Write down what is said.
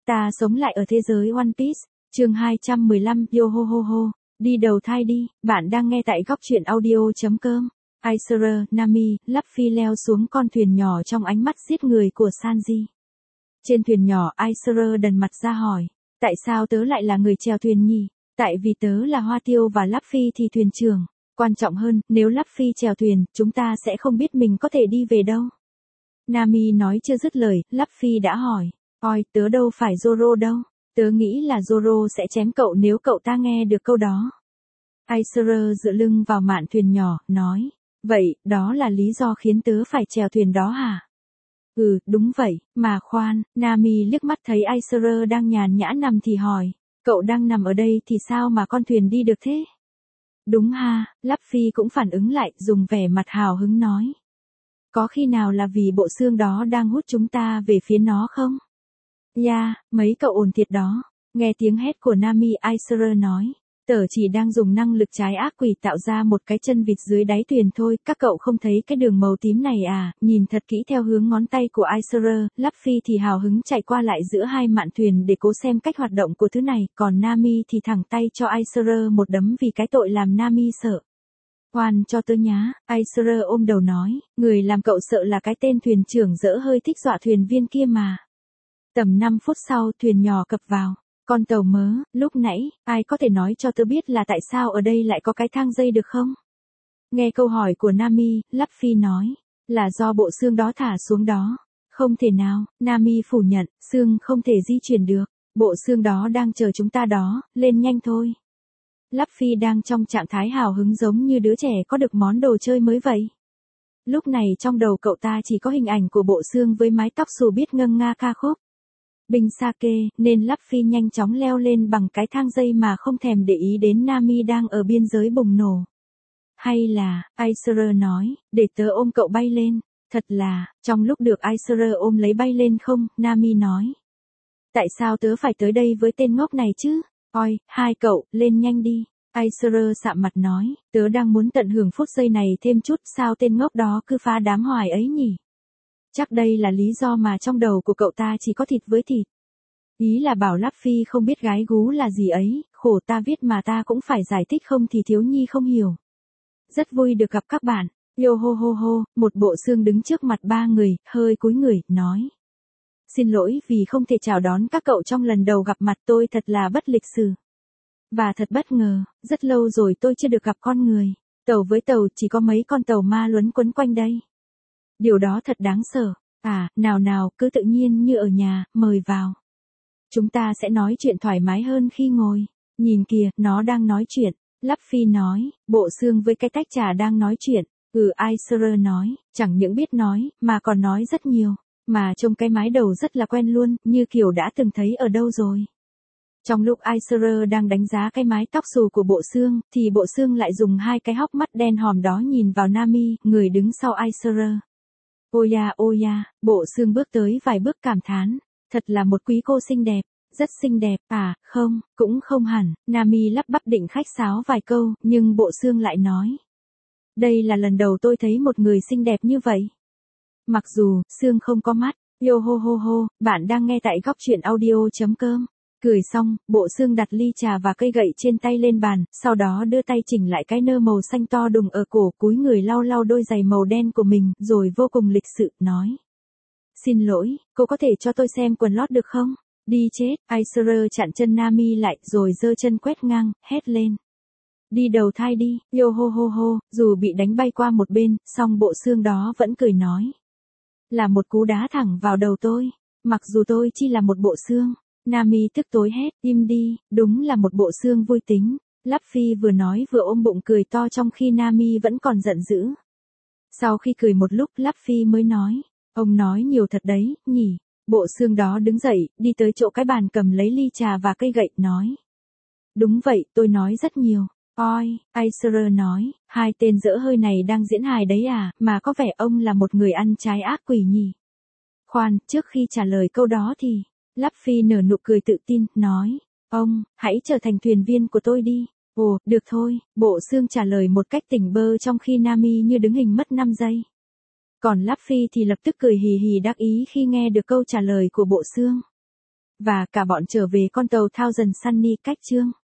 Ta sống lại ở thế giới One Piece, chương 215, yo ho ho ho, đi đầu thai đi, bạn đang nghe tại góc truyện audio.com. Aisara, Nami, Luffy leo xuống con thuyền nhỏ trong ánh mắt giết người của Sanji. Trên thuyền nhỏ Aisara đần mặt ra hỏi, tại sao tớ lại là người chèo thuyền nhỉ? Tại vì tớ là Hoa Tiêu và Luffy thì thuyền trưởng. Quan trọng hơn, nếu Luffy chèo thuyền, chúng ta sẽ không biết mình có thể đi về đâu. Nami nói chưa dứt lời, Luffy đã hỏi, ôi, tớ đâu phải Zoro đâu. Tớ nghĩ là Zoro sẽ chém cậu nếu cậu ta nghe được câu đó. Aisara dựa lưng vào mạn thuyền nhỏ, nói, vậy, đó là lý do khiến tớ phải chèo thuyền đó hả? Ừ, đúng vậy, mà khoan, Nami liếc mắt thấy Aisara đang nhàn nhã nằm thì hỏi, cậu đang nằm ở đây thì sao mà con thuyền đi được thế? Đúng ha, Luffy cũng phản ứng lại, dùng vẻ mặt hào hứng nói. Có khi nào là vì bộ xương đó đang hút chúng ta về phía nó không? Mấy cậu ồn thiệt đó. Nghe tiếng hét của Nami, Aisara nói, tớ chỉ đang dùng năng lực trái ác quỷ tạo ra một cái chân vịt dưới đáy thuyền thôi, các cậu không thấy cái đường màu tím này à? Nhìn thật kỹ theo hướng ngón tay của Aisara, Luffy thì hào hứng chạy qua lại giữa hai mạn thuyền để cố xem cách hoạt động của thứ này, còn Nami thì thẳng tay cho Aisara một đấm vì cái tội làm Nami sợ. Khoan cho tớ nhá, Aisara ôm đầu nói, người làm cậu sợ là cái tên thuyền trưởng dỡ hơi thích dọa thuyền viên kia mà. Tầm 5 phút sau, thuyền nhỏ cập vào. Con tàu mớ, lúc nãy, ai có thể nói cho tớ biết là tại sao ở đây lại có cái thang dây được không? Nghe câu hỏi của Nami, Luffy nói, là do bộ xương đó thả xuống đó. Không thể nào, Nami phủ nhận, xương không thể di chuyển được. Bộ xương đó đang chờ chúng ta đó, lên nhanh thôi. Luffy đang trong trạng thái hào hứng giống như đứa trẻ có được món đồ chơi mới vậy. Lúc này trong đầu cậu ta chỉ có hình ảnh của bộ xương với mái tóc xù biết ngâm nga ca khúc. Bình sake, nên Luffy nhanh chóng leo lên bằng cái thang dây mà không thèm để ý đến Nami đang ở biên giới bùng nổ. Hay là, Aisara nói, để tớ ôm cậu bay lên. Thật là, trong lúc được Aisara ôm lấy bay lên không, Nami nói. Tại sao tớ phải tới đây với tên ngốc này chứ? Ôi, hai cậu, lên nhanh đi. Aisara sạm mặt nói, tớ đang muốn tận hưởng phút giây này thêm chút, sao tên ngốc đó cứ phá đám hoài ấy nhỉ? Chắc đây là lý do mà trong đầu của cậu ta chỉ có thịt với thịt. Ý là bảo Luffy không biết gái gú là gì ấy, khổ ta viết mà ta cũng phải giải thích không thì thiếu nhi không hiểu. Rất vui được gặp các bạn. Yo ho ho ho, một bộ xương đứng trước mặt ba người, hơi cúi người, nói. Xin lỗi vì không thể chào đón các cậu trong lần đầu gặp mặt, tôi thật là bất lịch sự. Và thật bất ngờ, rất lâu rồi tôi chưa được gặp con người. Tàu với tàu chỉ có mấy con tàu ma luấn quấn quanh đây. Điều đó thật đáng sợ. Nào, cứ tự nhiên như ở nhà, mời vào. Chúng ta sẽ nói chuyện thoải mái hơn khi ngồi. Nhìn kìa, nó đang nói chuyện. Luffy nói, bộ xương với cái tách trà đang nói chuyện. Aisara nói, chẳng những biết nói, mà còn nói rất nhiều. Mà trông cái mái đầu rất là quen luôn, như kiểu đã từng thấy ở đâu rồi. Trong lúc Aisara đang đánh giá cái mái tóc xù của bộ xương, thì bộ xương lại dùng hai cái hốc mắt đen hòm đó nhìn vào Nami, người đứng sau Aisara. Ôi da, bộ xương bước tới vài bước cảm thán. Thật là một quý cô xinh đẹp, rất xinh đẹp, không, cũng không hẳn. Nami lắp bắp định khách sáo vài câu, nhưng bộ xương lại nói. Đây là lần đầu tôi thấy một người xinh đẹp như vậy. Mặc dù, xương không có mắt. Yo ho ho ho, bạn đang nghe tại góc truyện audio.com. Cười xong, bộ xương đặt ly trà và cây gậy trên tay lên bàn, sau đó đưa tay chỉnh lại cái nơ màu xanh to đùng ở cổ, cúi người lau lau đôi giày màu đen của mình, rồi vô cùng lịch sự, nói. Xin lỗi, cô có thể cho tôi xem quần lót được không? Đi chết, Aisara chặn chân Nami lại, rồi giơ chân quét ngang, hét lên. Đi đầu thai đi, yo ho ho ho, dù bị đánh bay qua một bên, song bộ xương đó vẫn cười nói. Là một cú đá thẳng vào đầu tôi, mặc dù tôi chỉ là một bộ xương. Nami tức tối hét, im đi, đúng là một bộ xương vui tính. Luffy vừa nói vừa ôm bụng cười to trong khi Nami vẫn còn giận dữ. Sau khi cười một lúc, Luffy mới nói, ông nói nhiều thật đấy, nhỉ. Bộ xương đó đứng dậy, đi tới chỗ cái bàn cầm lấy ly trà và cây gậy, nói. Đúng vậy, tôi nói rất nhiều. Ôi, Aisara nói, hai tên dỡ hơi này đang diễn hài đấy à, mà có vẻ ông là một người ăn trái ác quỷ nhỉ. Khoan, trước khi trả lời câu đó thì, Luffy nở nụ cười tự tin, nói, ông, hãy trở thành thuyền viên của tôi đi. Ồ, được thôi, bộ xương trả lời một cách tỉnh bơ trong khi Nami như đứng hình mất 5 giây. Còn Luffy thì lập tức cười hì hì đắc ý khi nghe được câu trả lời của bộ xương. Và cả bọn trở về con tàu Thousand Sunny cách chương.